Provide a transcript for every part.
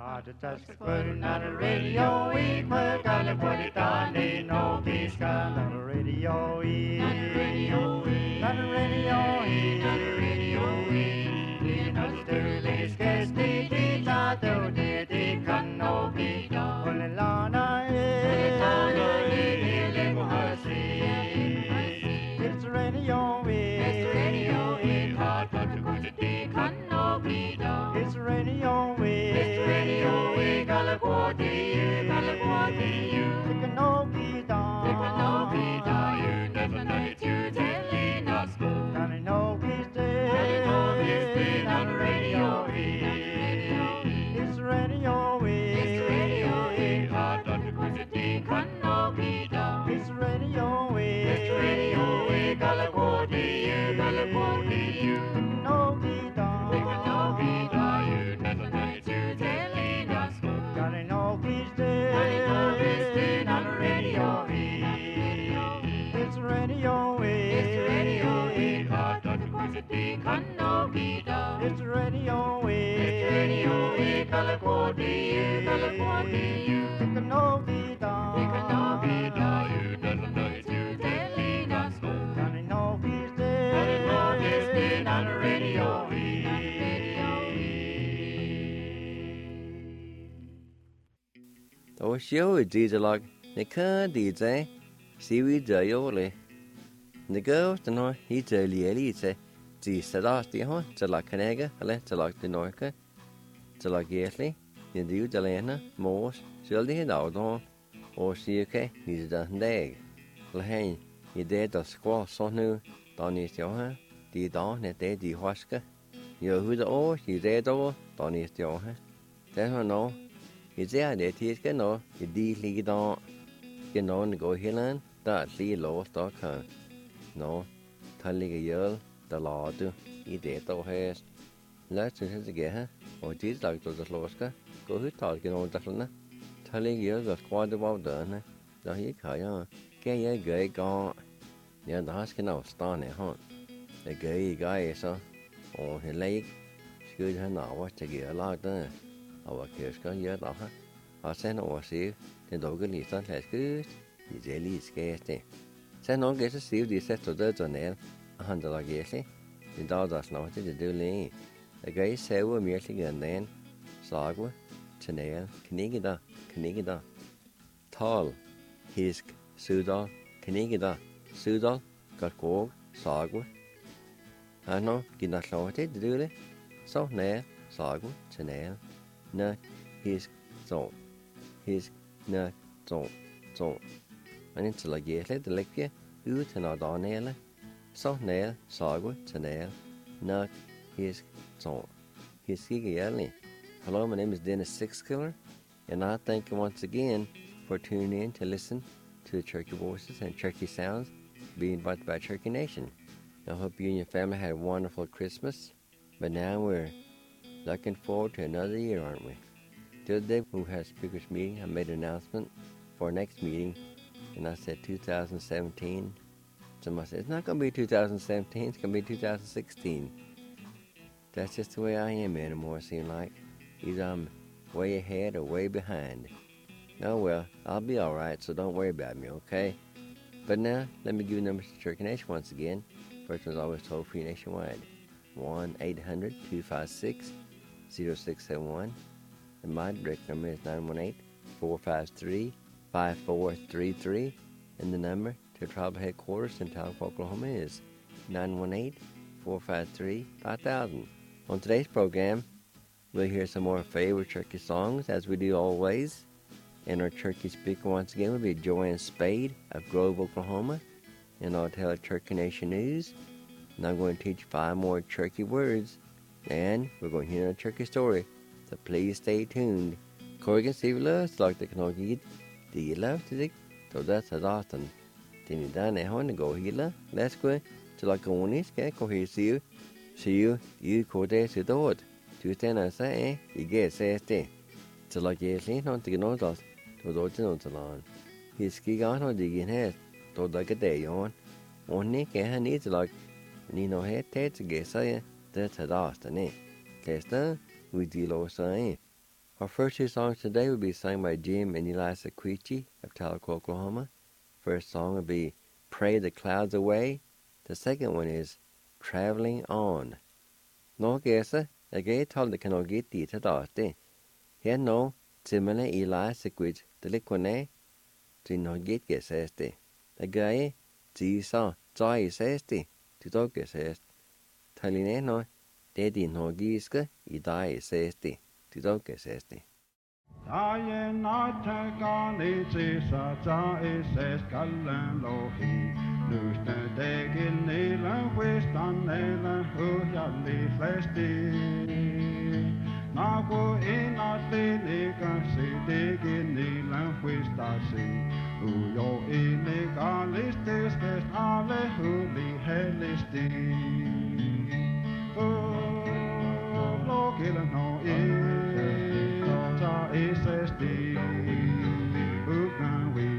The touch putting on the radio, we put on the body down, they know peace on the radio, on the radio, on the radio, on the radio, we know the early sketch, they thought they can no be done. Only Lana, it's the radio, it's the radio, it's hard to go to the can no be done. It's the radio, it's the radio, we gotta go to you, gotta go to you. It can no be done, it can no be done. You never know it, you telling us go. And I know he's dead, on the radio, it's the radio, it's the radio, it's hard to go to the can no be done. It's the radio, it's the radio, we gotta go to you, gotta go to you. It can no be done, it can no be done. You never know it, you telling us go. And I know he's dead, on the radio, it's the radio, it's the radio, it's hard to go to the can no be done. It's the radio, it's the radio, we gotta go to you, gotta go to you. It can no be done, it can no be done. You never know it, you telling us go. And I know he's dead, on the radio. Tôi xíu gì giờ lạc, nè khá đi thế, xíu giờ yếu lệ, nè cơ cho nó hi giờ lìa lì thế, chỉ sẽ đó tí hoa, giờ lạc cái này cái, hay giờ lạc tí nói cái, giờ lạc ghé lì, nè điều giờ lẽ nó, mua sửa đi đầu đó, ô xíu cái, đi giờ đây, là hay, đi đây đó squat son nữa, đó nè xíu ha, đi đó nè đây đi hoa cái, giờ hứa đó, đi đây đó, đó nè xíu ha, thế mà nó. Thì giờ để thiết cái nó thì đi lý đó cái nó gọi hết lên đã lý lỗ đó cả nó thay lý cái giờ đã lọ tu ý để tao hết lấy sự thế gì ha ở chỉ là tôi đã lỗ cái có hết thọ cái nó đặt lên thay lý cái giờ qua được bao giờ nè đó hết khởi ha cái giờ gửi con nhớ đó cái nào start này ha để gửi cái sao thì lấy cái thế nào quá chỉ cái lo đó ở kia có nhớ đó ha họ sẽ nói xíu thì đối cái lý do là cứ thì dễ lý cái thế sẽ nói cái xíu thì sẽ tổ chức cho nên hắn đó là cái gì thì đó là nói cho được lên cái xe của mình thì gần đến sao quá cho nên cái đó tall his sudo cái đó sudo các cô sao quá nó cái đó nói thế được lên sao nè sao quá cho nên nè his nè zong anh ấy chỉ là ghé lấy từ lấy kia ư thì nó đó nè là sau nè sao quá cho nè nè his cái này. Hello, my name is Dennis Sixkiller, and I thank you once again for tuning in to listen to the Cherokee voices and Cherokee sounds being brought by Cherokee Nation. I hope you and your family had a wonderful Christmas, but now we're looking forward to another year, aren't we? Today we had a speakers meeting. I made an announcement for our next meeting, and I said 2017. Somebody said, it's not going to be 2017, it's going to be 2016. That's just the way I am anymore, it seems like. Either I'm way ahead or way behind. Oh well, I'll be alright, so don't worry about me, okay? But now, let me give you numbers to Cherokee Nation once again. First one's always toll-free nationwide. 1-800-256-0671. And my direct number is 918-453-5433. And the number to tribal headquarters in Tahlequah, Oklahoma is 918-453-5000. On today's program, we'll hear some more favorite Cherokee songs, as we do always. And our Cherokee speaker once again will be Joanne Spade of Grove, Oklahoma. And I'll tell Cherokee Nation News. And I'm going to teach 5 more Cherokee words. And we're going to hear a Cherokee story. So please stay tuned. Corrigan Steve Lewis, like the Knockid. Do you love to dig? So that's as often. Then you done at home to go here. Let's go to like on this guy. Go here, see you, go there to the wood. To stand and say, you get says there. So like yes, not to get no dust. To do to no salon. He's ski on or digging head. To like a day on. Only can needs like Nino head to get say that's a dust and it. Testa, we deal or say. Our first two songs today will be sung by Jim and Elisa Queechee of Tahlequah, Oklahoma. First song will be Pray the Clouds Away. The second one is Traveling On. Nó gesa, a gay told the canoe get the tadaste. Here no, similar Elisa Queech, the liquone, to no get geseste. A guy, saw, joy seste, to dog gesest. Taline no, daddy no giska, I die seste. Tidokesesti. Taie naita kani tisa ta ises kallan lohi. Lusta tegin nila wistan nila hujalli flesti. Naku inatli nikasi tegin nila wistasi. Ujo inikalistis kest ale huli helisti. Lokilla no Isesti, Ukan we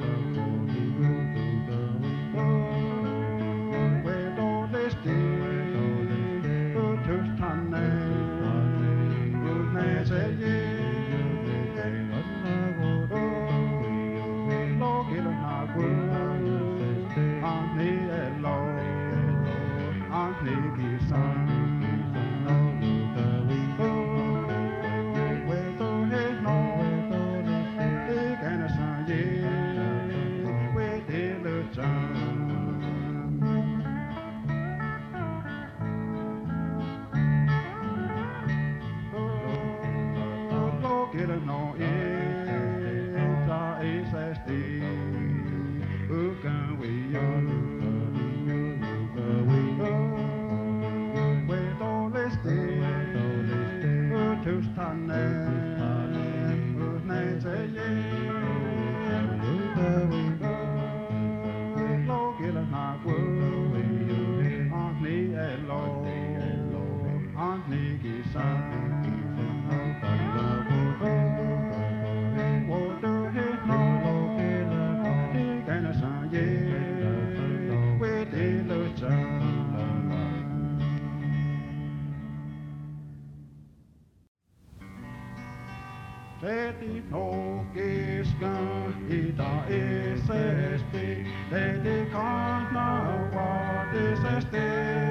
Leti nokiska ita isesti, leti kanna vaatisesti.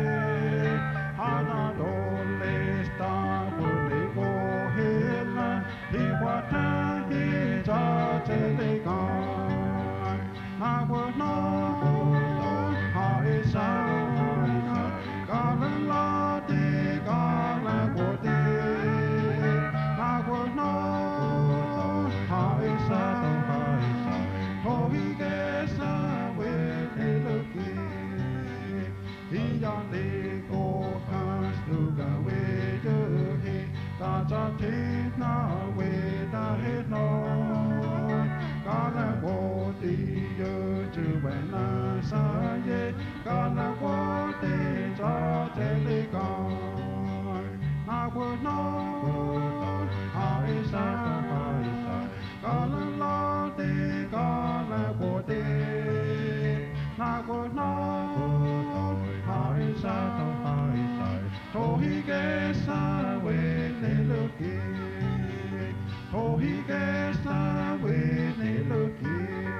Hana dollista tuli kohilla, hiwata hita telikaan. Nakut nakut haisana, kalan lati kalan koti. Nakut nakut haisana, tohi kesa weliluki. Hiyan liko kastuga wejuhi, tajatina weda hitno. Kala koti yujuwena saye, kala koti jatelikan. Nakut nakut haisana, kala lati kala koti. Nakut nakut haisana, tohi kesa weliluki. Tohi kesa weliluki.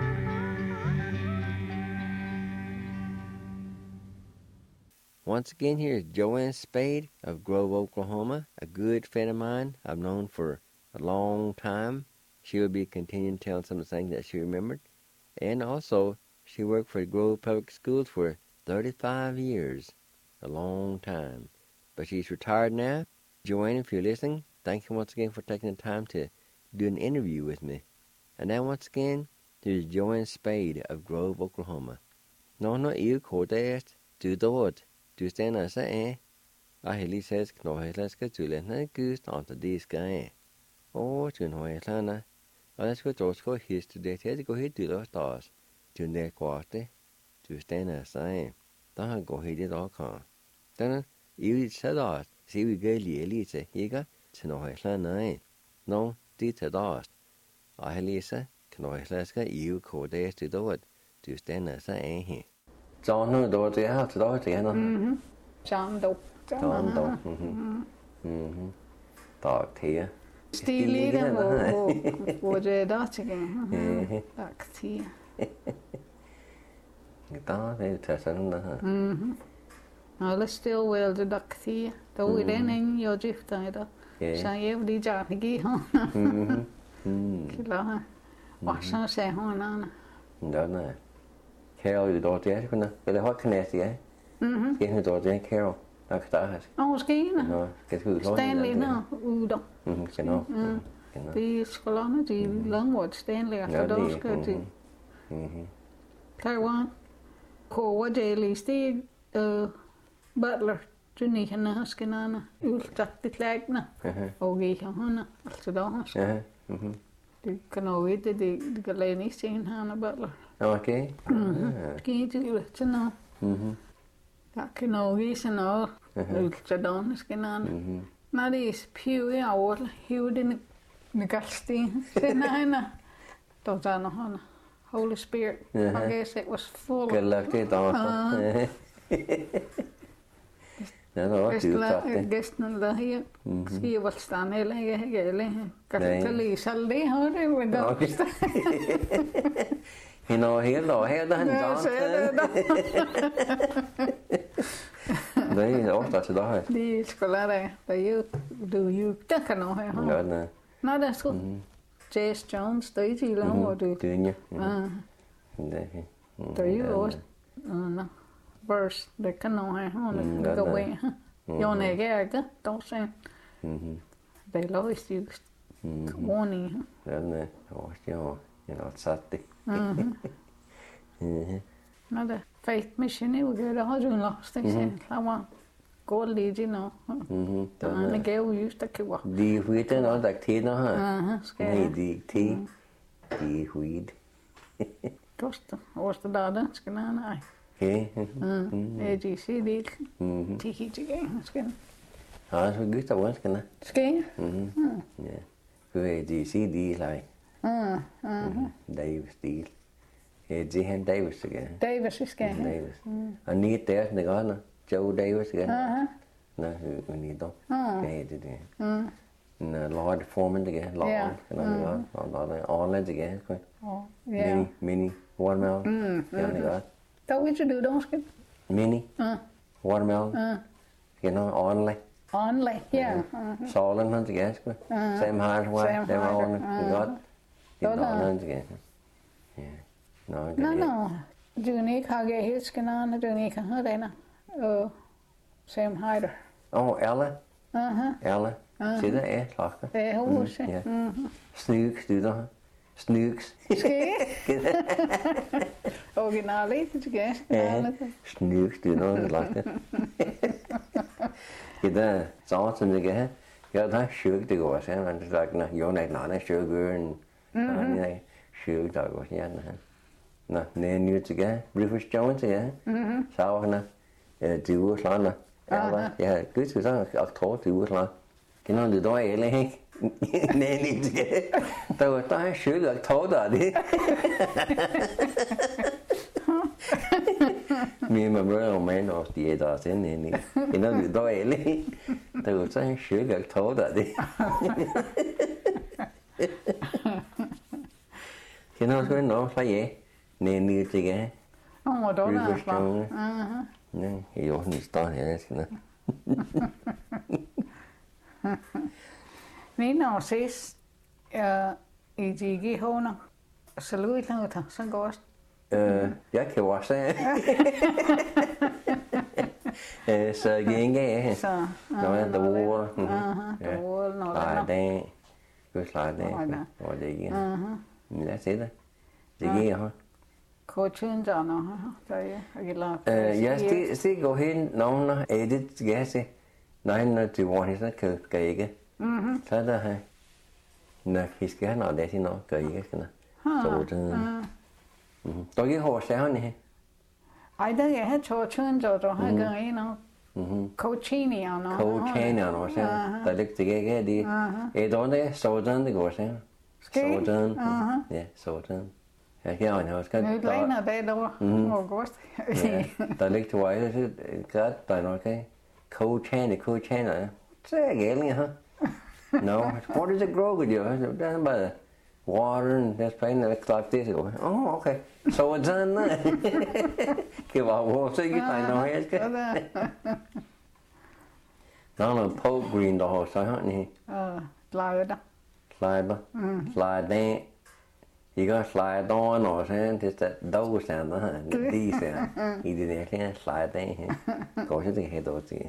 Once again, here's Joanne Spade of Grove, Oklahoma, a good friend of mine I've known for a long time. She will be continuing telling some of the things that she remembered. And also, she worked for Grove Public Schools for 35 years, a long time. But she's retired now. Joanne, if you're listening, thank you once again for taking the time to do an interview with me. And now once again, here's Joanne Spade of Grove, Oklahoma. No iu kodest, du dod. Du stannar så Ahili says knoheslaska tulena gust anta diska tun hoeslana. Alasko tosko his to det go hit to stars. Tun der quarte. Du stannar så Daha go hit it all kan. Then you said that. See we go elite. Higa tnoheslana No, dit das. Ahili sa knoheslaska iu kodest to dod. Du stannar så John no do to have to do it again. John Doe. John do. Talk to you. Stilida wo je datige. Aktie. Đó thì thật sự đó hả? Alle stil wel de daktie. Da wo den en jo gifta da. Sa je die jarigi ha. Kila. Wasa se hona. Đó nè. Carol the door there, kunne. Eller hot knæs ja. Skal hun door der Carol. Der kan der have. Måske. Nå, skal du lov. Stanley no udo. Genau. Die skolane die lang wordt Stanley af da skal de. Taiwan. Ko wa daily stig butler Johnny hana skenana. Ultak dit lagna. Og ik hana. Altså da has. Ja. Det kan jo vide det kan lade ikke se hana butler. Okay. Kan det jo til nå. Der kan jo vise noget. Ultradon skenana. Når det er piv i over, hiv det negalsti. Senana. Då der nå hana. Holy Spirit. I guess it was full. Good luck det da. Ja, det var det. Gæsten der her. Skal jeg vel stanne eller ikke? Kan du lige selv det her? Det var godt. Hende over helt over her, der han det er ofte til dig. Det skal lade dig. Du jo, der kan nå her. Ja, nej. Nej, der skal. Jazz Jones, der er i lang hvor du. Det er Der er jo også. Verse, det kan nå her. Hun er gå væk. Jon ikke er det, dog sagde. Det er lovist just. Warning. Ja, nej. Jeg har sat det. Nå, det Faith Mission i uge, der har du en lost, ikke sant? Der var god lige nu. Der er en gave just, der kan være. De er huid, der er til nå her. Nej, de er til. De er huid. Koster, også der skal nej. Okay. De siger det. De helt igen, skal. Ja, så godt der var skal na. Skal? Ja. Fordi de siger de like. Davis deal. Det han Davis igen. Davis skal. Davis. Og ni der det godt nå. Joe Davis igen. Nej, ni dog. Det det. Nå, Lord Foreman igen. Lord. Nå, godt. Orland igen. Mini watermelon. Ja, det godt. Der vil du dog skal. Mini. Watermelon. You know, Orland. Orland, ja. Solen han igen. Sam Hardware. Det var Orland. Det godt. Det var Orland igen. Ja. No. Du ikke har jeg helt skenane, du ikke har den. Sam Hyder. Ella. Ella. Se der er klokken. Det er huset. Ja. Snyks, du der. Snyks. Ske? Originalt, det skal jeg. Snyks, du der klokken. Det der så som det kan. Ja, der sugar det går så man sagt na, jo nej, sugar and nej, sugar der går ja. Nå, nu til igen. Rufus Jones igen. Så var han det uge slående. Ja, gud så så oktober det uge slående. Kender du det dog eller ikke? Nej, lige til igen. Der er sugar oktober det. Me and my brother man of the eight hours in you know the dog eller ikke? Der var så sugar oktober det. Kender du det nå så ja. Nej, lige til igen. Då Rufus Jones. Nej, jeg har ikke stået her, jeg skal nå. Når ses i de håner, så lukker jeg noget, så går det. Jeg kan også så gænge af. Nå, der var. Der var noget. Nej, det er klart det. Og det ikke. Men lad os se det. Det giver jeg. Coachen der nå, der er jeg det går hen nogen edit skal jeg se. Nej, når det var helt så kan ikke. Så der her. Når vi skal have noget det noget kan ikke skal. Så det. Der er jo også han her. Ej, der er her coachen der har gang i noget. Coachini og noget. Coachini og noget. Der ligger det ikke det. Det så det går så. Sådan. Ja, sådan. Ja, her er også godt. Nu ligner det der august. Ja, der ligger til vej, så godt, der er nok, okay. Coachane, ja. Så er gælden, ja. No. What does it grow with you? Down by the water and this pain and it's like this. Oh, okay. So it's on that. Give out water so you find no heads. Nó là Pope Green đó sao hả nhỉ? Lại đó. Slide ba. Slide đen. You got slide on or something, just that double sound đó hả? D sound. You did that kind slide đen. Có chứ thì hay đồ gì.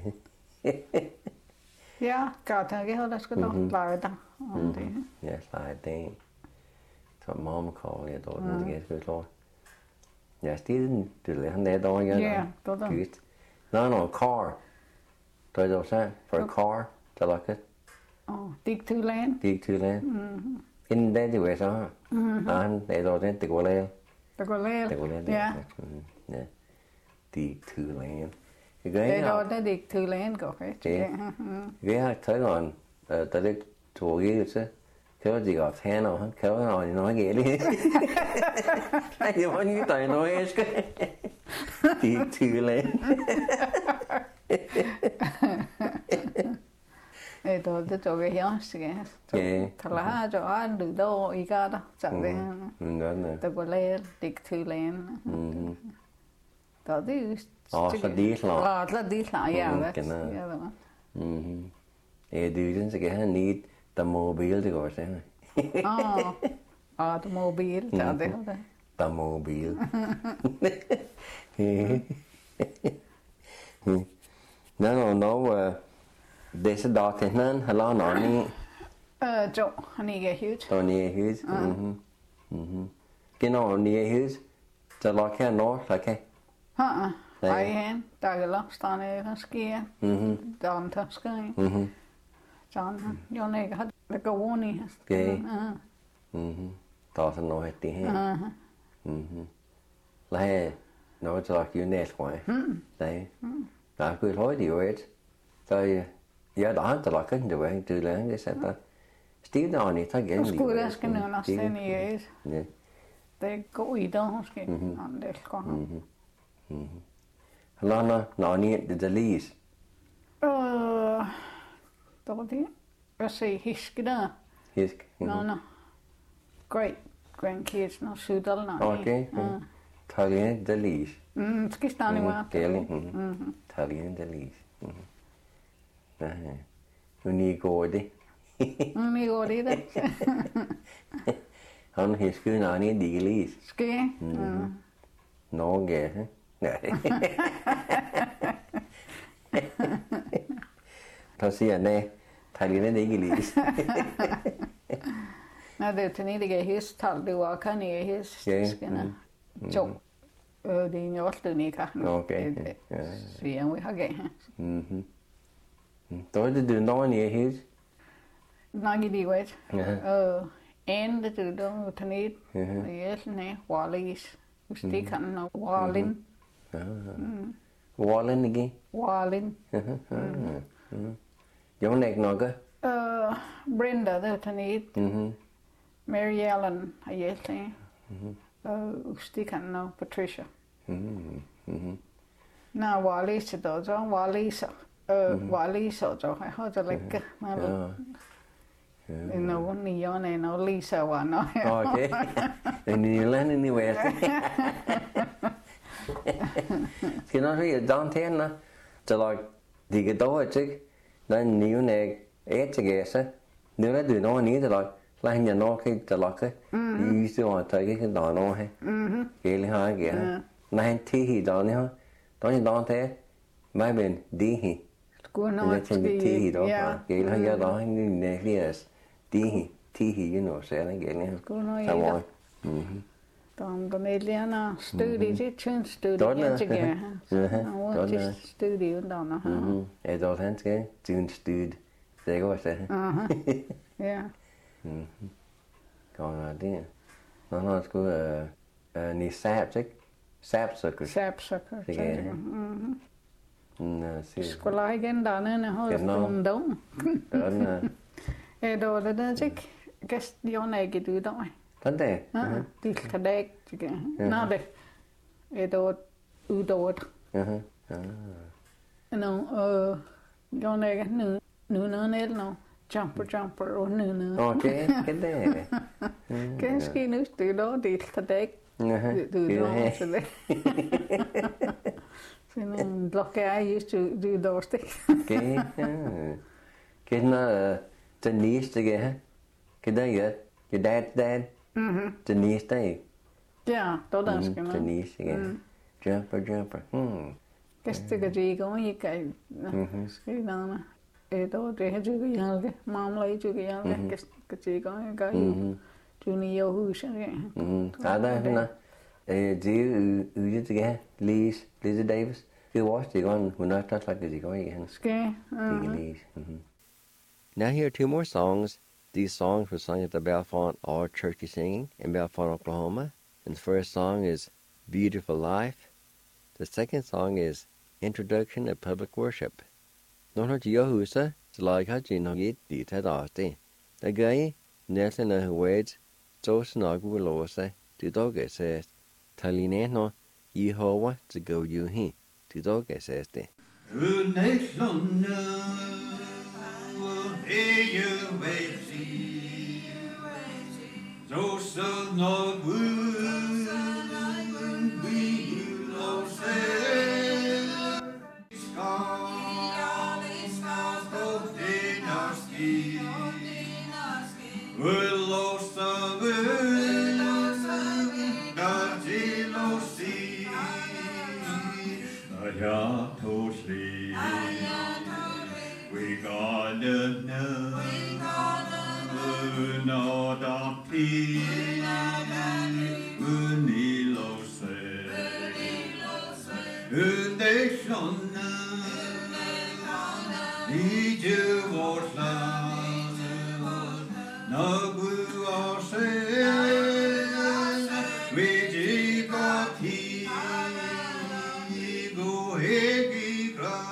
Yeah, cả thằng cái hồi đó có đó lại đó. Yeah, slide đen. That's what mom called it. Or the guys go to. Yeah, still do the hand there đó. Yeah, đó đó. No, car. Tôi đâu sao? For a car, to like it. Dig to land. Dig to land. In there thì vậy sao? Anh để rồi đến từ lên. Từ lên. Yeah. Yeah. Dig to land. Để rồi đến dig to land có phải. Cái thấy còn tới đây chỗ kia chứ. Kéo gì gặp thế nào hả? Kéo nào thì nói ghê đi. Anh thì bao nhiêu tài nói hết cái. Dig to land. 또 저쪽에 형식에 달라 저 안도 도 이가다 자네 또벌레 딕틀랜 또디 디슬라 야 duzen sig han need the mobile det går sen the mobile tade the mobile no dessa dagen hela nani jo han är hus hus genau ni hus så laka norr laka I hen där lastan är ganska dan taskai John jag nej hade det gå ni ta så nå hetti he lai nó cho kiểu nét quá đấy đã cứ thôi điều ấy rồi giờ đó cho là cái điều ấy từ lớn để xem ta still nào này thay cái gì skulle ska nu nästan är det går i dag ska han det kan Lana nani the lease då det jag säger hiskda no great grandkids no sudal na okay Italian the lease ska stanna med Italian the lease Ni går det ni går det han hiskar nani the lease ska no ge nej ta säger nej Italian the lease när det till det hus tal det var kan ni hus skena jo det är ju allt ni kan okej så vi har gett då är det du nå ni hus nej det vet en det du då till ni det nej Wallis det kan nå Wallin Wallin igen Wallin jag nek något Brenda det till ni Mary Ellen har gett det det kan nå Patricia na Wallis då så Wallis så jag har det läcka men no ni jag nej no Lisa var no okej ni länder ni vet ska nog ju downtown så lag det då tyck den new neg etgesa nu är du nå ni det lag la hinja nå cái det lag cái ju så att cái đó nó hay cái li ha cái này thi hi đó ni ha đó ni đó thế mai bên đi hi Gå nå thi đó cái li ha đó ni nè yes đi hi thi hi you know så det cái gå nå de Eliana studier sitt studier tycker jag studier då nå är då han ska stud det går så ja còn det nó ska ni sapsucker skola igen där när har från dem är då det där tyck gäst jag näger du då Kan det? Till kadek tycker jag. Nej det är då udåt. No jag näger nu när det nå jumper or no. Okay, cái đấy. Cái ski nước từ đó đi thật đấy. Do those today. So lucky I used to do those things. Okay. Cái nó Denise together. Cái đó your dad. Denise đấy. Yeah, đó là cái nó. Denise together. Jumper. Cái cái gì cũng như cái nó mà. Đó để cho cái nhau cái mom lấy cho cái nhau cái gì cũng cái chú nhiều hư sao cái. Đó nó. Do you together? Lisa Davis. Cứ watch the one when I touch like the going again. Okay. Now here are two more songs. These songs were sung at the Bellefonte All Churchy Singing in Bellefonte, Oklahoma. And the first song is Beautiful Life. The second song is Introduction of Public Worship. Nó nói chỉ Yahusa, it's like how you know it did that. The guy, Nelson and words, so snug will also, to dog it says, Taline no, Yehovah to go you he, to dog it says. We gotta know, no donkey, unilo se, undeshona, ije vosla, nagu ose, viji kati, go hegi gra.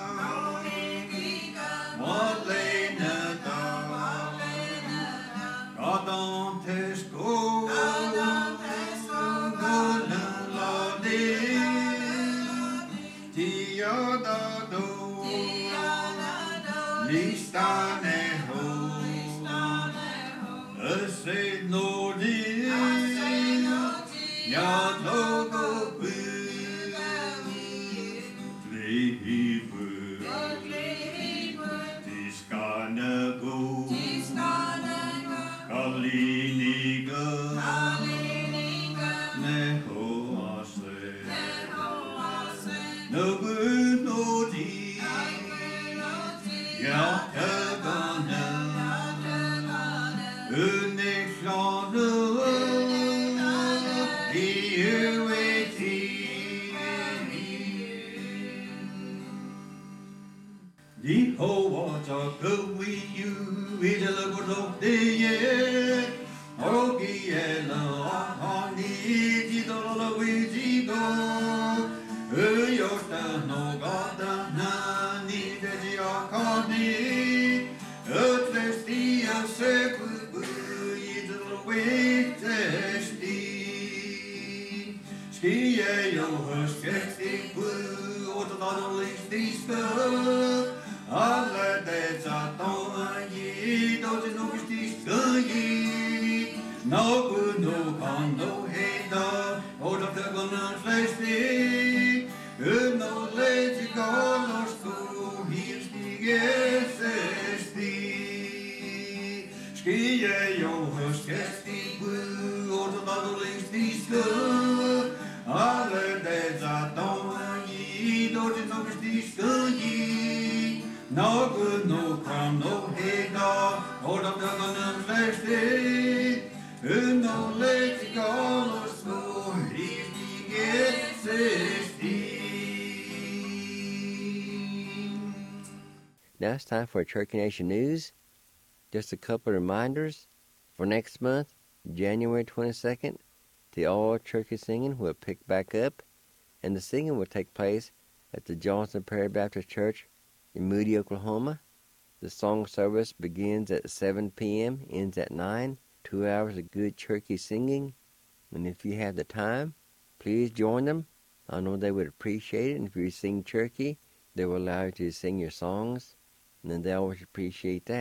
Now it's time for Cherokee Nation News. Just a couple of reminders. For next month, January 22nd, the All Cherokee Singing will pick back up, and the singing will take place at the Johnson Prairie Baptist Church in Moody, Oklahoma. The song service begins at 7 p.m., ends at 9, 2 hours of good Cherokee singing. And if you have the time, please join them. I know they would appreciate it, and if you sing Cherokee, they will allow you to sing your songs. And then they always appreciate that.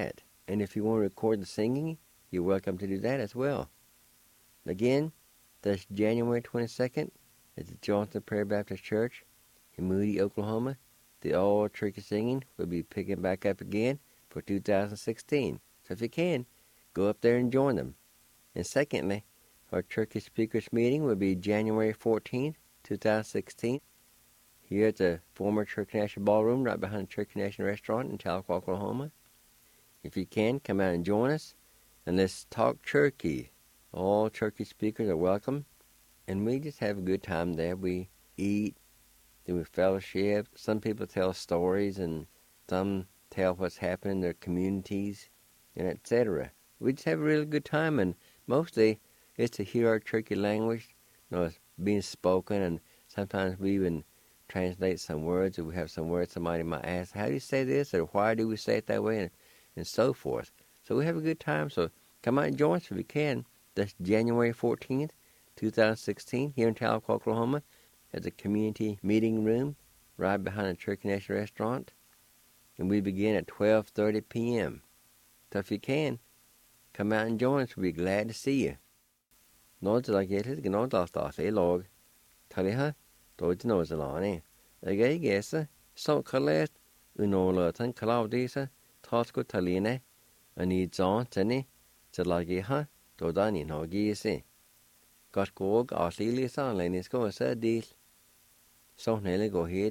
And if you want to record the singing, you're welcome to do that as well. Again, that's January 22nd at the Johnson Prairie Baptist Church in Moody, Oklahoma. The all turkey singing will be picking back up again for 2016. So if you can, go up there and join them. And secondly, our turkey speakers meeting will be January 14th, 2016, here at the former Turkey Nation Ballroom right behind the Turkey Nation Restaurant in Tahlequah, Oklahoma. If you can, come out and join us, and let's talk turkey. All turkey speakers are welcome, and we just have a good time there. We eat, then we fellowship. Some people tell stories, and some tell what's happened in their communities, and etc. We just have a really good time, and mostly it's to hear our turkey language, it's being spoken, and sometimes we even translate some words, or we have some words somebody might ask, how do you say this, or why do we say it that way, and so forth. So we have a good time, so come out and join us if you can. That's January 14th, 2016, here in Tahlequah, Oklahoma, at the community meeting room right behind the Turkey Nation Restaurant. And we begin at 12:30 p.m. So if you can, come out and join us. We'll be glad to see you. Nói là ghé thích cái nói tỏ thế log. Thầy ha, tôi chỉ nói là này. Ở cái ghé sa, sau khi lết, nói là thằng Cloud đi sa, thoát của thầy này, anh ấy chọn thế này, chỉ là ghé ha, tôi đã nhìn họ ghé se. Gott gå ở lý lý sang lên có sa đi. Sau này là go ahead.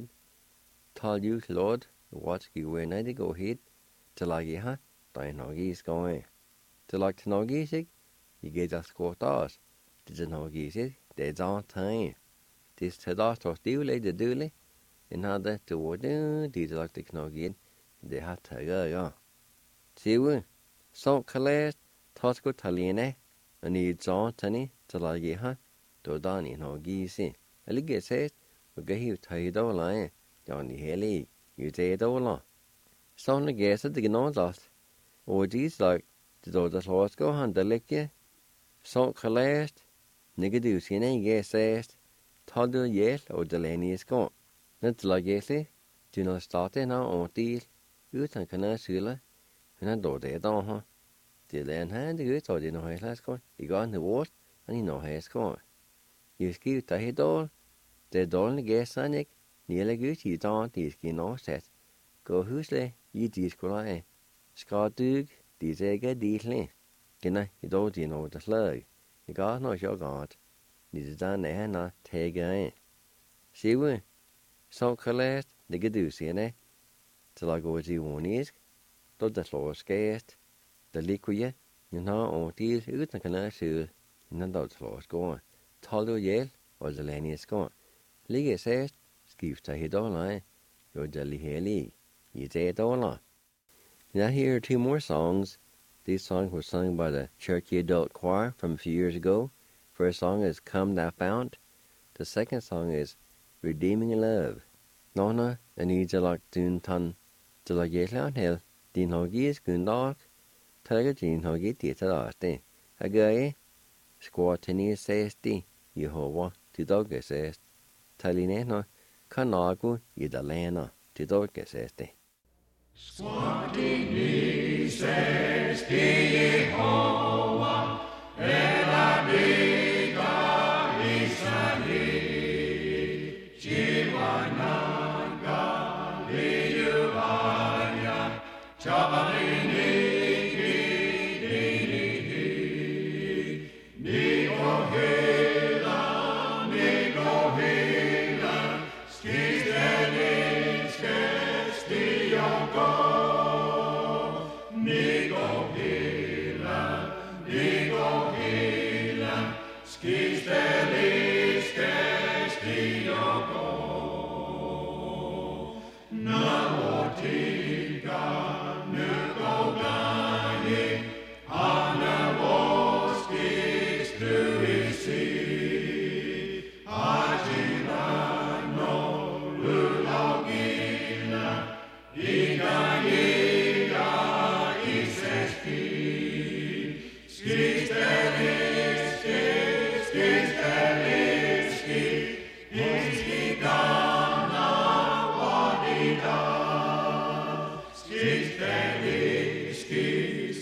Tell you Lord, what you were not to go ahead. Chỉ là ghé ha, tôi nó ghé coi. Chỉ là nó ghé sig, you get us go toss. Didn't know it, there's all time. This to us or do, and how that to do, these like the knogin, they had to go. See, we so collect, Tosco Taline, and need John Tony, to like ye, huh? To Donny, no geese. A ligget says, we get you tied all line, Johnny Haley, you say it all on. So the guess at the nose lost. Oh, these like, the horse go on the lick ye. So collect. Nigga sine gesest, toldu yel o deleni skon. Net la gesi, du no starte na on til, utan kana sula, na do de don ha. De len han de ut og de no hela skon. I går ne vort, and no he skon. You ski ta he dol, de dol ne gesanik, niele gut I don de ski no set. Go husle, I de skola. Ska dug, de zega dilne. Gena I do de no de slag. I got no show God. Needs done there, not take in. See we? So collect, the gadusi in it. Till I go as you want is. Don't the slow scarce. The liquid, you know, on tears, you can assure. None of the slow score. Tall yell, or the lanny is gone. Liga says, skips to hit all line. You're jelly hilly. You say it all on. Now here are two more songs. These songs were sung by the Cherokee Adult Choir from a few years ago. First song is Come Thou Fount. The second song is Redeeming Love. Nona, and he's a like Dun Ton, to like Yetlan Hill, Din Hoggies, Gundok, Tagajin Hoggy Tita, a guy, Squaw Tenny says, Yehovah, to Dogga says, Talineno, Kanagu, Yidalena, to Dogga says, Squatting says, Yehovah, Eladega Israel, Chiwanaga, Liyuhaya, Chabalini, Nigohela, Skizdelis, Kestiogo, Nigohela, Skizdelis, Kestiogo, Nawotika, Nukogaye, Anawoskis, Tuisi, Ajilano, Lulogila, Iga, Iseski, Skizdelis, Iskigana, Wadida, Skizdelis,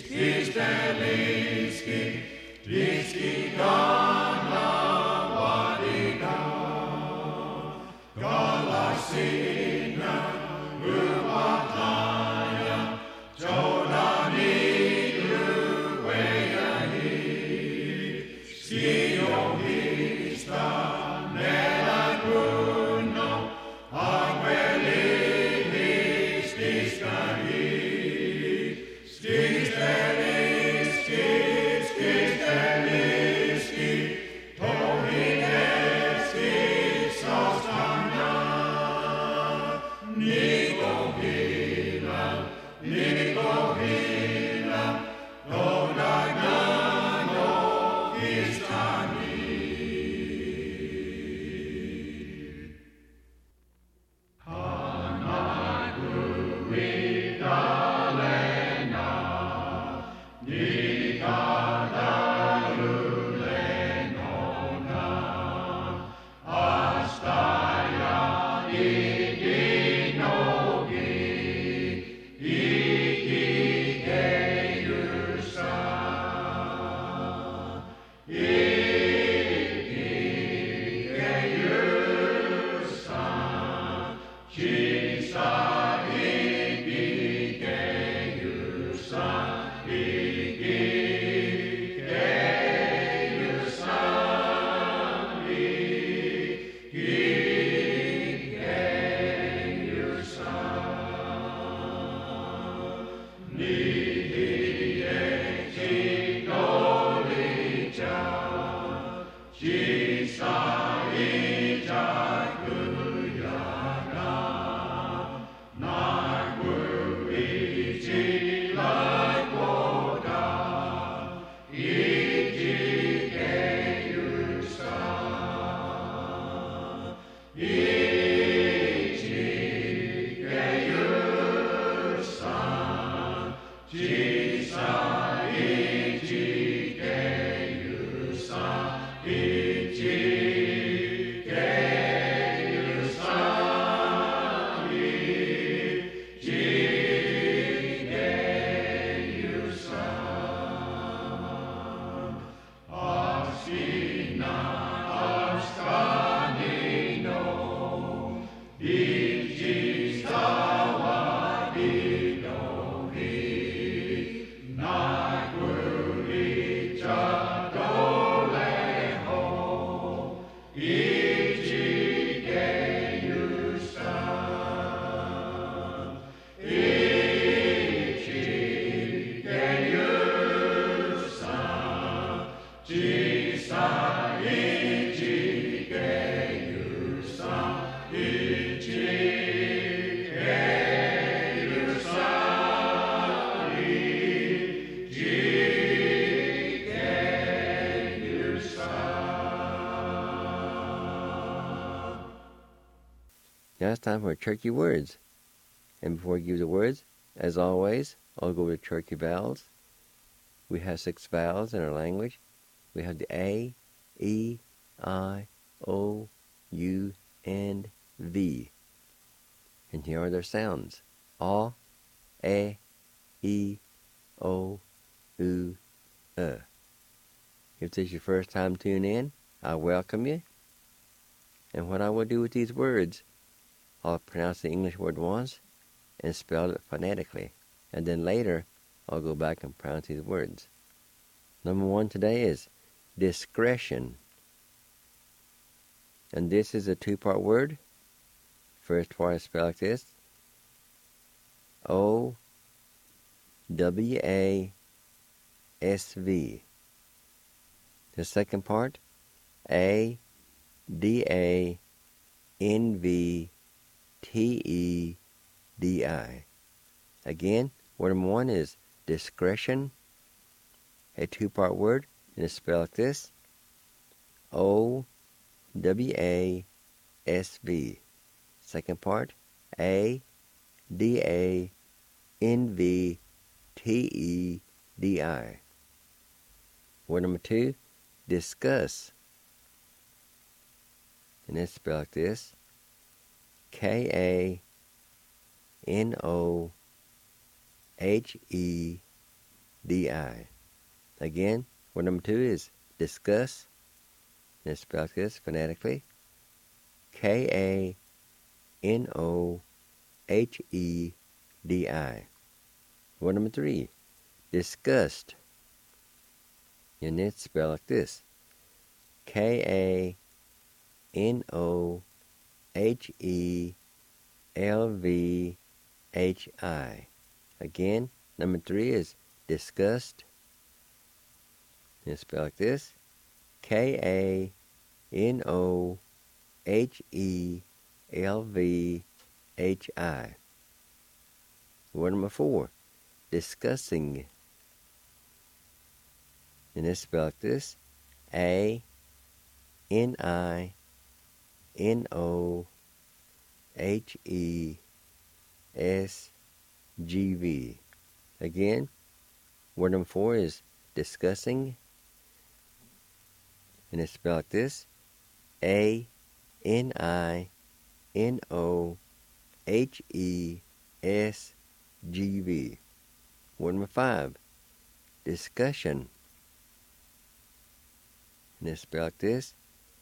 Now it's time for Cherokee words. And before I give the words, as always, I'll go over the Cherokee vowels. We have 6 vowels in our language. We have the A, E, I, O, U, and V. And here are their sounds. A, E, I, O, U, If this is your first time tuning in, I welcome you. And what I will do with these words, I'll pronounce the English word once and spell it phonetically. And then later, I'll go back and pronounce these words. Number 1 today is discretion. And this is a 2-part word. First part is spelled like this. O-W-A-S-V. The second part, A-D-A-N-V-T-E-D-I. Again, word number 1 is discretion, a 2-part word, and it's spelled like this. O-W-A-S-V. Second part, A-D-A-N-V-T-E-D-I. Word number 2, discuss. And it's spelled like this. K-A-N-O-H-E-D-I. Again, word number 2 is discuss. And it's spelled this phonetically. K-A-N-O-H-E-D-I. Word number 3, disgust. And it's spelled like this. K-A-N-O-H-E-L-V-H-I. Again, number 3 is disgust. And it's spelled like this. K-A-N-O-H-E-L-V-H-I. Word number 4, discussing. And it's spelled like this. A-N-I-N-O-H-E-S-G-V. Again, word number 4 is discussing. And it's spelled like this. A-N-I-N-O-H-E-S-G-V. Word number 5, discussion. And it's spelled like this.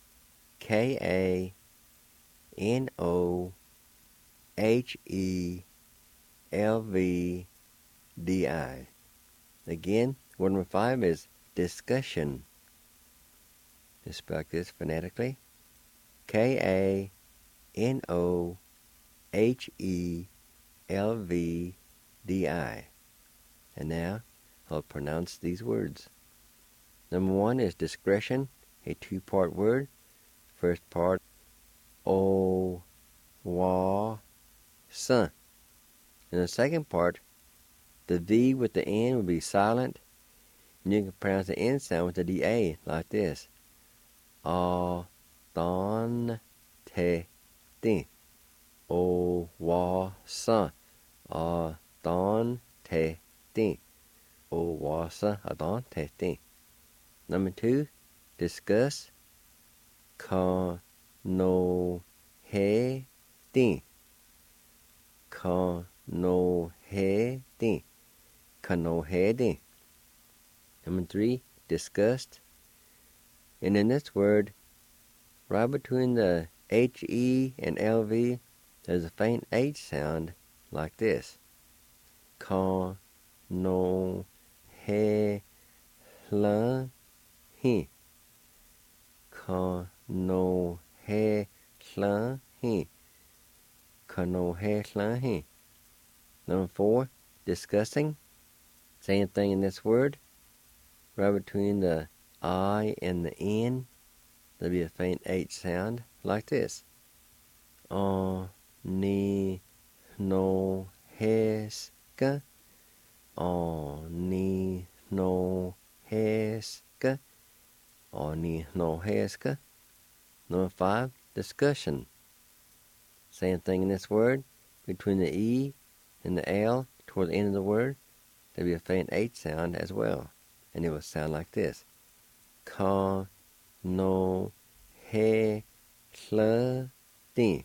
K-A-N-O-H-E-L-V-D-I. Again, word number 5 is discussion. It's spelled like this phonetically. K-A-N-O-H-E-L-V-D-I. And now, I'll pronounce these words. Number 1 is discretion, a 2-part word. First part, O-wa-sun. In the second part, the V with the N will be silent, and you can pronounce the N sound with the D-A like this. A-don-te-tin. O-wa-sun. A-don-te-tin. O-wa-sun. A-don-te-tin. Number 2, discuss. Ka-no-he-tin. Ka-no-he-tin. Ka-no-he-tin. Number 3, disgust. And in this word, right between the H-E and L-V, there's a faint H sound like this. Ka-no-he-la-hin. Ka-no-he-la-hin. Ka-no-he-la-hin. Number 4, discussing. Same thing in this word. Right between the I and the N, there'll be a faint H sound like this. Ni-no-heska. Ni-no-heska. Ni-no-heska. Number 5, discussion. Same thing in this word. Between the E and the L, toward the end of the word, there'll be a faint H sound as well. And it will sound like this. Ka-no-he-la-din.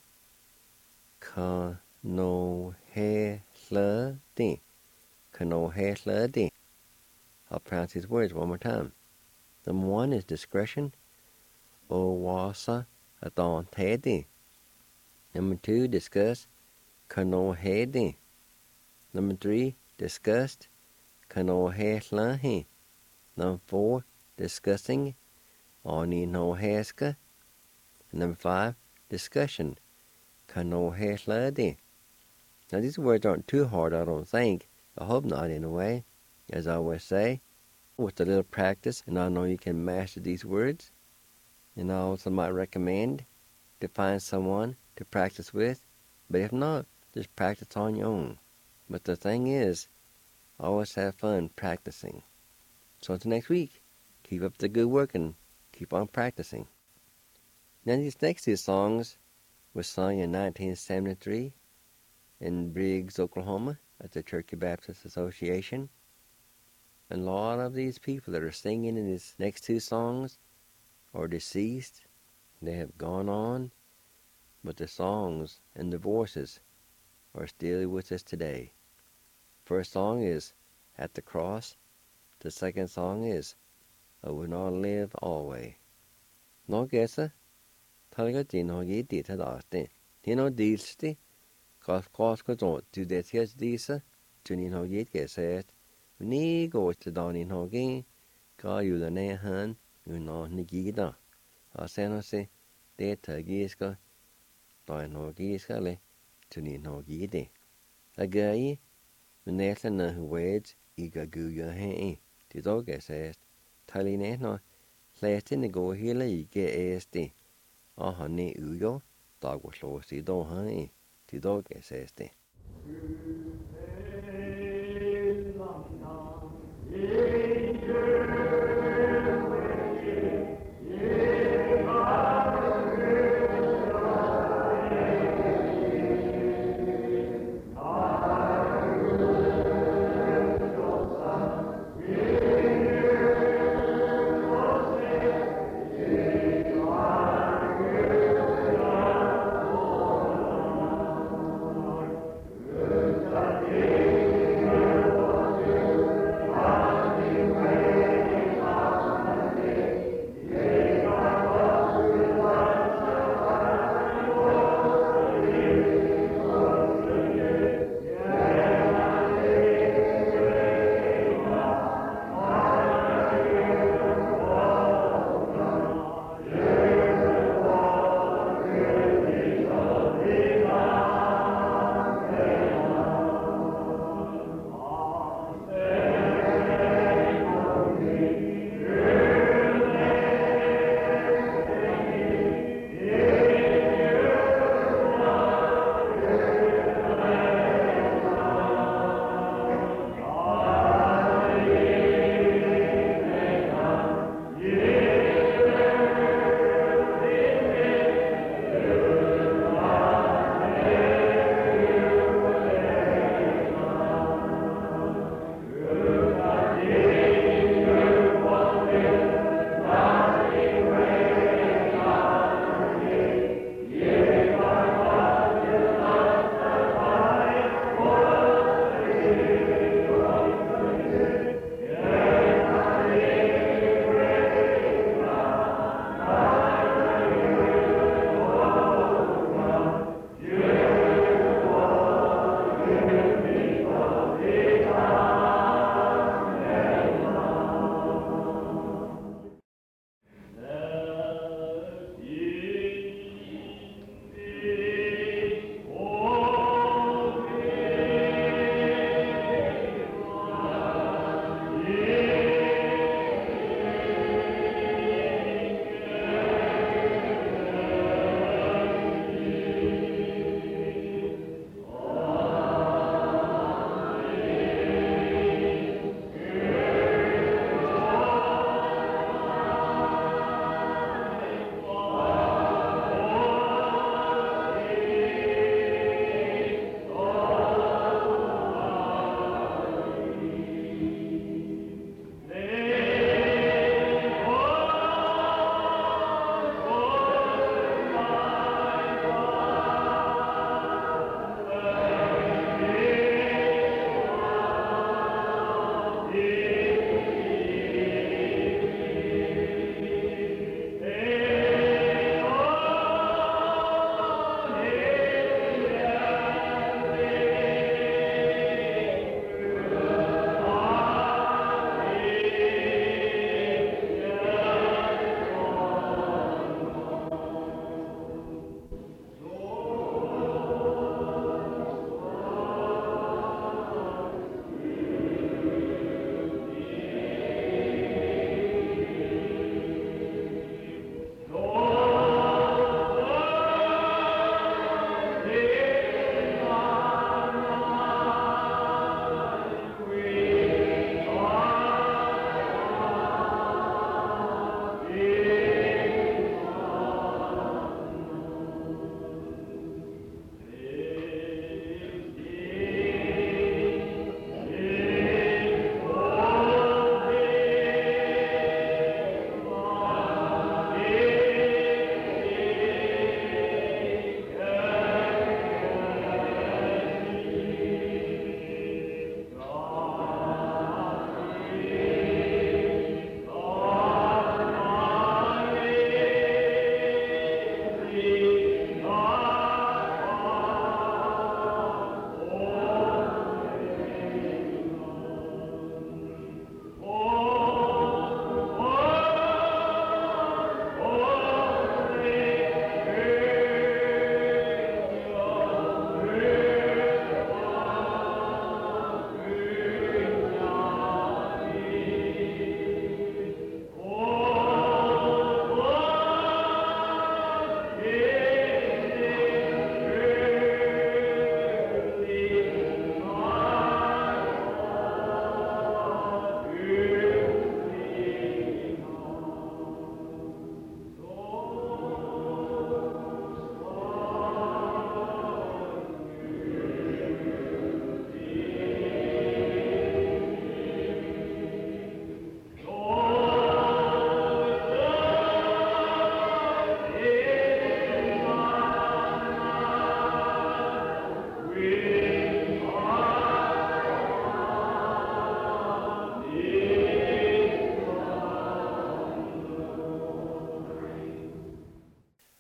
Ka-no-he-la-din. Ka-no-he-la-din. I'll pronounce these words one more time. Number 1 is discretion. O-wa-sa-a-don-te-din. Number 2, discuss. Ka-no-he-din. Number 3, disgust. Ka-no-he-la-hin. Number 4, discussing. Ni-no-heska. Number 5, discussion. Ka-no-he-la-din. Now these words aren't too hard, I don't think. I hope not anyway. As I always say, with a little practice, and I know you can master these words. And I also might recommend to find someone to practice with. But if not, just practice on your own. But the thing is, always have fun practicing. So until next week, keep up the good work and keep on practicing. Now these next 2 songs were sung in 1973 in Briggs, Oklahoma at the Cherokee Baptist Association. And a lot of these people that are singing in these next 2 songs are deceased. They have gone on, but the songs and the voices are still with us today. First song is At the Cross, The second song is I Will Not Live Always. Nó gesa, talga dino ye dita dasti. Dino dilsti, Cosco don't do that yes disa, Junino ye gesa. Ni go to Donny Hogging, Ga you the Nahan, you know Nigida. Asenose, de Tagiska, Dino Giskale, Junino Gide. A guy, Nathan who wades, Iga Guya Hay, the dog says, Talinano, Latin the go here, get ASD. Oh, honey, Uyo, dog was lost, the dog, honey, the dog says.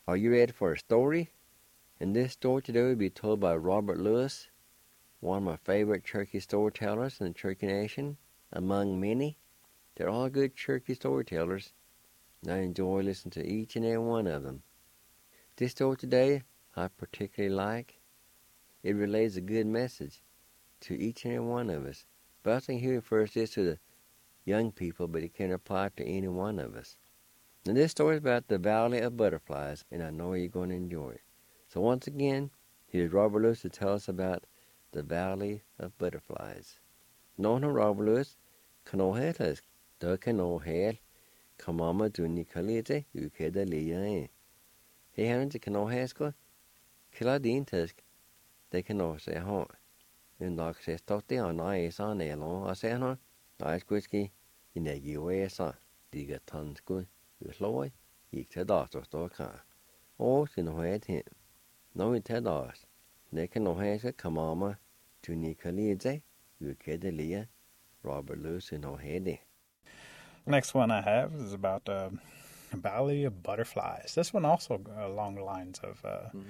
Are you ready for a story? And this story today will be told by Robert Lewis, one of my favorite Cherokee storytellers in the Cherokee Nation, among many. They're all good Cherokee storytellers, and I enjoy listening to each and every one of them. This story today I particularly like. It relays a good message to each and every one of us. But I think he refers this to the young people, but it can apply to any one of us. And this story is about the Valley of Butterflies, and I know you're going to enjoy it. So once again, here's Robert Lewis to tell us about the Valley of Butterflies. Nona Robert Lewis, Kanohetas, the Kanohel, Kamama Dunikalite, Ukeda Liae. He had the Kanohesko, Kiladin Tusk, they can all say home. And like says, Totti on ice on a long, I say, no, ice whiskey, in a US, Diga tons good, you slow, you tell us to store car. All in the way him. No, it tell us. They can no has a Kamama to Nicolide, you kid the Leah, Robert Lewis in O'Hady. Next one I have is about Valley of Butterflies. This one also along the lines of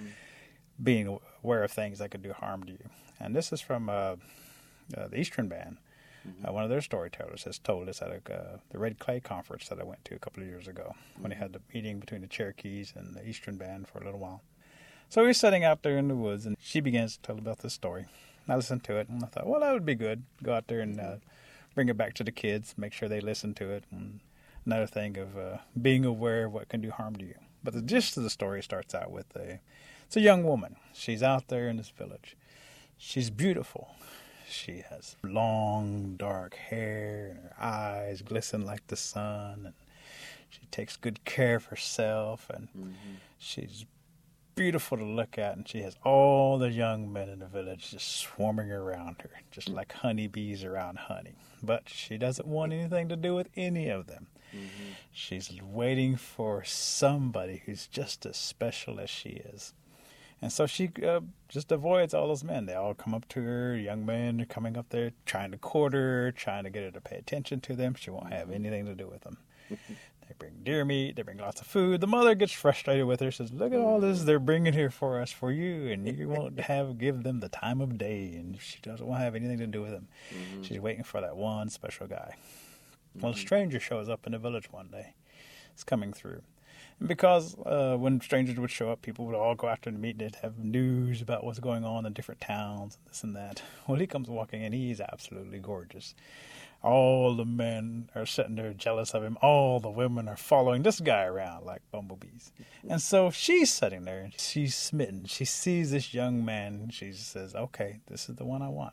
being aware of things that could do harm to you. And this is from the Eastern Band. One of their storytellers has told us at the Red Clay conference that I went to a couple of years ago when they had the meeting between the Cherokees and the Eastern Band for a little while. So we were sitting out there in the woods, and she begins to tell about this story. I listened to it, and I thought, well, that would be good. Go out there and bring it back to the kids, make sure they listen to it. And another thing of being aware of what can do harm to you. But the gist of the story starts out with it's a young woman. She's out there in this village. She's beautiful. She has long, dark hair, and her eyes glisten like the sun. And she takes good care of herself, and she's beautiful to look at. And she has all the young men in the village just swarming around her, just like honeybees around honey. But she doesn't want anything to do with any of them. She's waiting for somebody who's just as special as she is. And so she just avoids all those men. They all come up to her. Young men are coming up there trying to court her, trying to get her to pay attention to them. She won't have anything to do with them. They bring deer meat. They bring lots of food. The mother gets frustrated with her. Says, look at all this they're bringing here for us, for you, and you won't give them the time of day. And she doesn't want to have anything to do with them. She's waiting for that one special guy. Well, a stranger shows up in the village one day. It's coming through. And because when strangers would show up, people would all go after the meet and they'd have news about what's going on in different towns, and this and that. Well, he comes walking in. He's absolutely gorgeous. All the men are sitting there jealous of him. All the women are following this guy around like bumblebees. And so she's sitting there and she's smitten. She sees this young man and she says, okay, this is the one I want.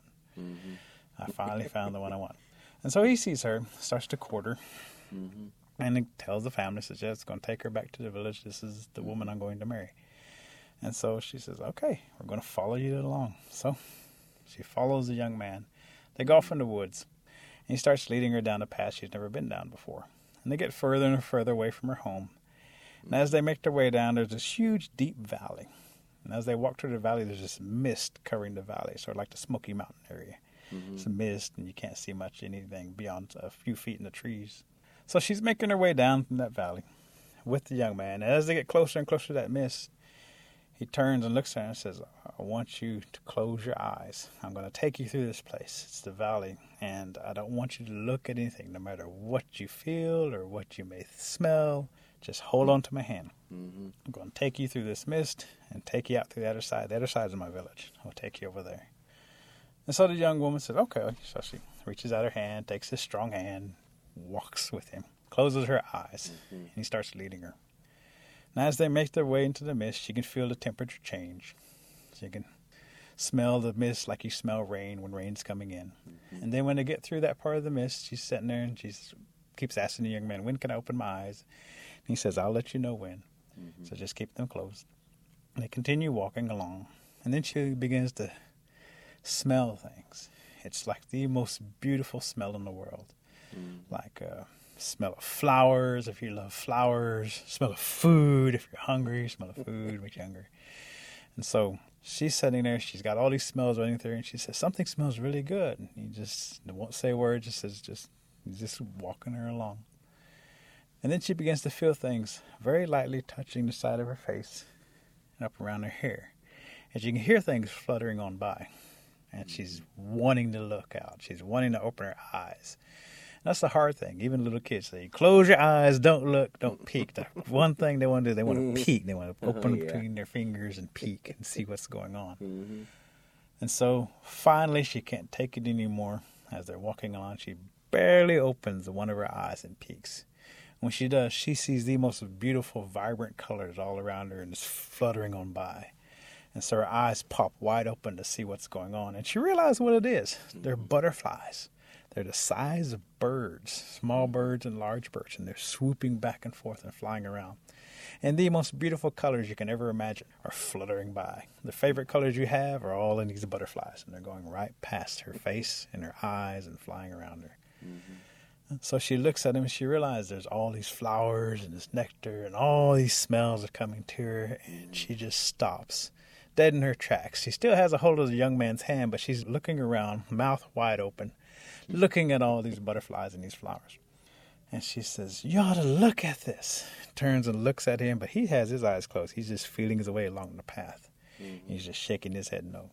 I finally found the one I want. And so he sees her, starts to court her. And he tells the family, says, yeah, it's going to take her back to the village. This is the woman I'm going to marry. And so she says, okay, we're going to follow you along. So she follows the young man. They go off in the woods. And he starts leading her down a path she's never been down before. And they get further and further away from her home. And as they make their way down, there's this huge, deep valley. And as they walk through the valley, there's this mist covering the valley, sort of like the Smoky Mountain area. It's a mist, and you can't see much anything beyond a few feet in the trees. So she's making her way down from that valley with the young man. And as they get closer and closer to that mist, he turns and looks at her and says, I want you to close your eyes. I'm going to take you through this place. It's the valley, and I don't want you to look at anything, no matter what you feel or what you may smell. Just hold on to my hand. I'm going to take you through this mist and take you out to the other side. The other side is my village. I'll take you over there. And so the young woman says, okay. So she reaches out her hand, takes his strong hand, walks with him, closes her eyes, and he starts leading her. And as they make their way into the mist, she can feel the temperature change. She can smell the mist like you smell rain when rain's coming in. And then when they get through that part of the mist, she's sitting there and she keeps asking the young man, when can I open my eyes? And he says, I'll let you know when. So just keep them closed. And they continue walking along. And then she begins to smell things. It's like the most beautiful smell in the world. Like smell of flowers if you love flowers, smell of food if you're hungry, smell of food makes you hungry. And so she's sitting there, she's got all these smells running through, and she says, something smells really good. And he just won't say a word, he's just walking her along. And then she begins to feel things very lightly touching the side of her face and up around her hair. And she can hear things fluttering on by. And she's wanting to look out. She's wanting to open her eyes. That's the hard thing. Even little kids say, close your eyes, don't look, don't peek. The one thing they want to do, they want to peek. They want to open between their fingers and peek and see what's going on. Mm-hmm. And so finally she can't take it anymore. As they're walking on, she barely opens one of her eyes and peeks. When she does, she sees the most beautiful, vibrant colors all around her and is fluttering on by. And so her eyes pop wide open to see what's going on. And she realizes what it is. They're butterflies. They're the size of birds, small birds and large birds, and they're swooping back and forth and flying around. And the most beautiful colors you can ever imagine are fluttering by. The favorite colors you have are all in these butterflies, and they're going right past her face and her eyes and flying around her. Mm-hmm. So she looks at them and she realizes there's all these flowers and this nectar and all these smells are coming to her, and she just stops, dead in her tracks. She still has a hold of the young man's hand, but she's looking around, mouth wide open, looking at all these butterflies and these flowers. And she says, you ought to look at this. Turns and looks at him, but he has his eyes closed. He's just feeling his way along the path. Mm-hmm. He's just shaking his head no.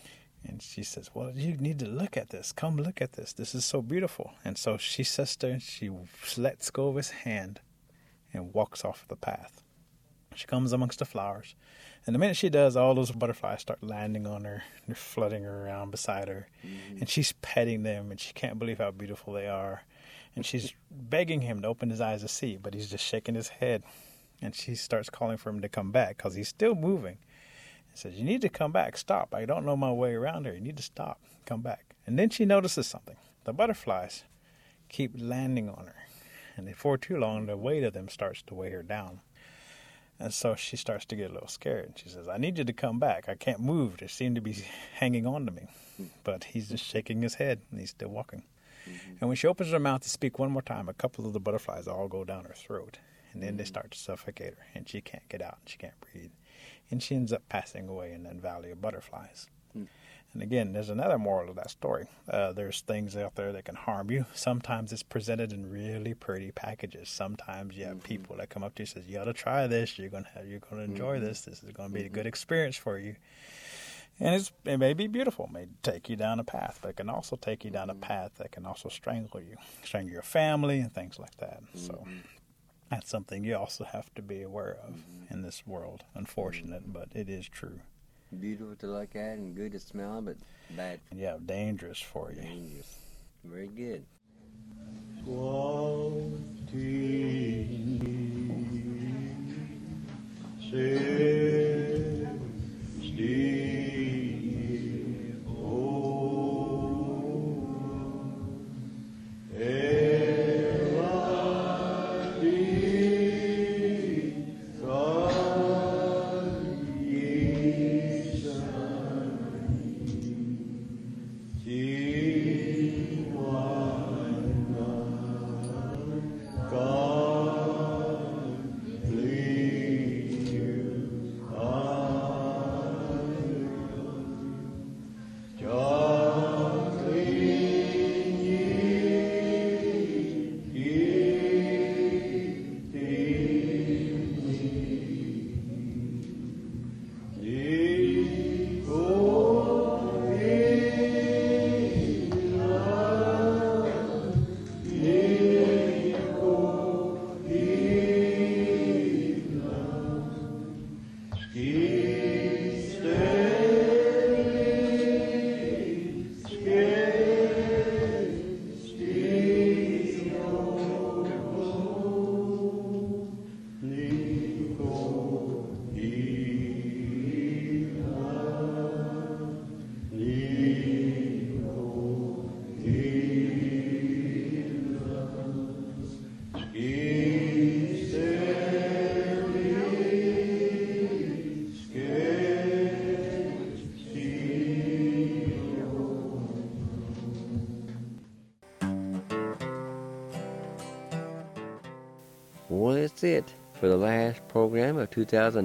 And she says, well, you need to look at this. Come look at this. This is so beautiful. And so she sits there and she lets go of his hand and walks off the path. She comes amongst the flowers. And the minute she does, all those butterflies start landing on her. They're floating around beside her. Mm-hmm. And she's petting them, and she can't believe how beautiful they are. And she's begging him to open his eyes to see, but he's just shaking his head. And she starts calling for him to come back because he's still moving. She says, you need to come back. Stop. I don't know my way around here. You need to stop. Come back. And then she notices something. The butterflies keep landing on her. And before too long, the weight of them starts to weigh her down. And so she starts to get a little scared. She says, I need you to come back. I can't move. They seem to be hanging on to me. But he's just shaking his head, and he's still walking. Mm-hmm. And when she opens her mouth to speak one more time, a couple of the butterflies all go down her throat. And then they start to suffocate her, and she can't get out, and she can't breathe. And she ends up passing away in that valley of butterflies. Mm. And again, there's another moral of that story. There's things out there that can harm you. Sometimes it's presented in really pretty packages. Sometimes you have people that come up to you and says, you ought to try this. You're going to enjoy this. This is going to be a good experience for you. And it may be beautiful. It may take you down a path, but it can also take you down a path that can also strangle you, strangle your family and things like that. So that's something you also have to be aware of in this world. Unfortunate, but it is true. Beautiful to look at and good to smell, but bad. Yeah, dangerous for you. Dangerous. Very good. Well, that's it for the last program of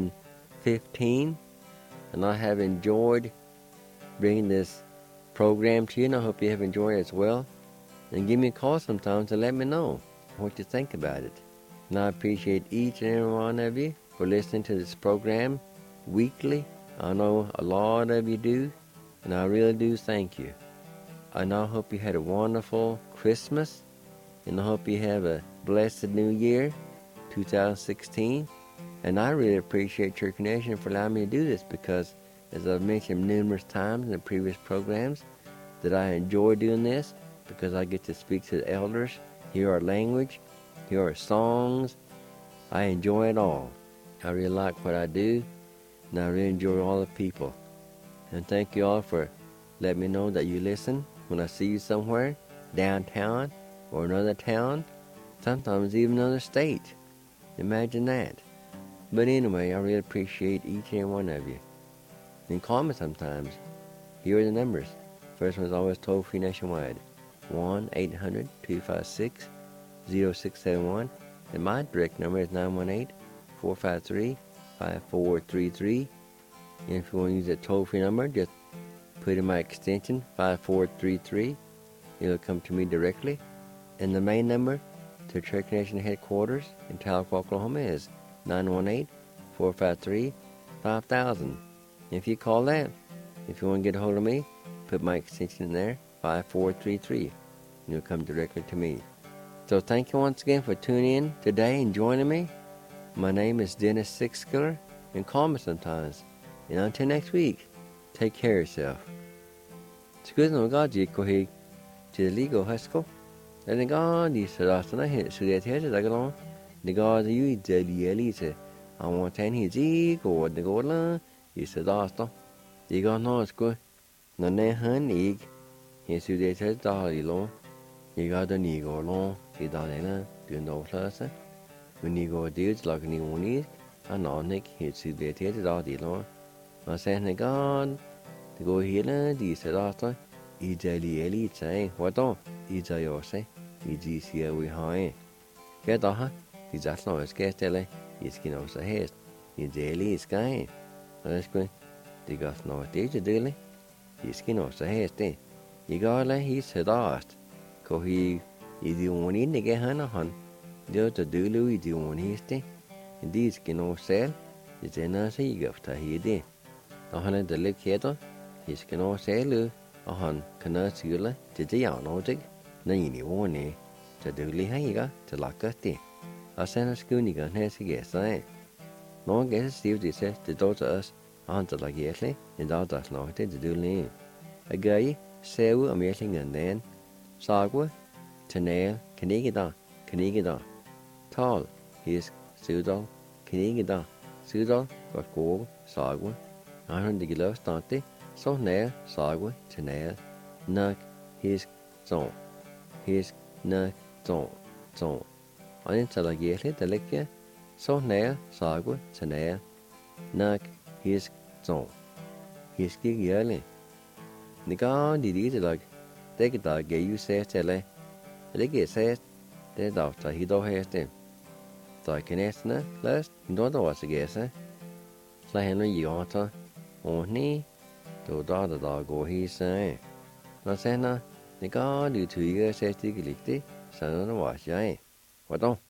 2015. And I have enjoyed bringing this program to you, and I hope you have enjoyed it as well. And give me a call sometime to let me know what you think about it. And I appreciate each and every one of you for listening to this program weekly. I know a lot of you do, and I really do thank you. And I hope you had a wonderful Christmas, and I hope you have a blessed New Year, 2016. And I really appreciate Church Nation for allowing me to do this because, as I've mentioned numerous times in the previous programs, that I enjoy doing this because I get to speak to the elders, hear our language, hear our songs. I enjoy it all. I really like what I do, and I really enjoy all the people. And thank you all for letting me know that you listen when I see you somewhere, downtown or another town, sometimes even another state. Imagine that. But anyway, I really appreciate each and every one of you. And call me sometimes. Here are the numbers. First one is always toll-free nationwide. 1-800-256-0671. And my direct number is 918-453-5433. And if you want to use that toll-free number, just put in my extension, 5433. It'll come to me directly. And the main number to Church Nation headquarters in Tahlequah, Oklahoma is 918-453-5000. If you call that, if you want to get a hold of me, put my extension in there, 5433, and you'll come directly to me. So thank you once again for tuning in today and joining me. My name is Dennis Sixskiller, and call me sometimes. And until next week, take care of yourself. Scusa gaji ko hi to the legal hustle. And the god is the hit so that here's like along. The god you the elite. I want any zig or the gola is the doctor. The god knows good. No ne hun egg. He's to the head dolly long. You got the nego long. See Dana, do no plus. When you go dudes like any one is, and on Nick, he's to the head dolly long. I send the god to go here, the said doctor. He's a elite saying, what don't? He's a your say. He's here we high. Get off, he's just no escape telly. He's skin of the head. He's a elite sky. Let's go. They got no stage daily. He's skin of the head. You got like he's head off. Ko he is the one in the get Hannah Hun. The other do Louis the one he's day. And these skin of sell. It's a nice gift to he did. The Hun the lick header. He's skin of sell. A Hun cannot see you to the young logic. No, you won't eh? To do Lee Haga to lock us there. I send a schooning on his guess, eh? No one gets Steve this says to do to us, answer like yesly, and all does not to do lean. A guy, sew a meeting and then, Sagwa, Tanel, Canigida, Tall, his Sudal, Canigida, Sudal, got gold, Sagwa, 100 kilos, Dante, so nail, Sagwa, Tanel, Nuck, his song. His na zon. On into the yearly delicate, so nail, sagwa, tanel, nak, his zon. His gig yearly. The god did it like, take it out, gave you say, tele. They get said, they doctor, he don't have them. So I can ask na, last, you don't know what's a guess, eh? Like Henry, you ought to, only, to the dog go, he say. Not say na. The god you 2 years says to get it, so I don't know what's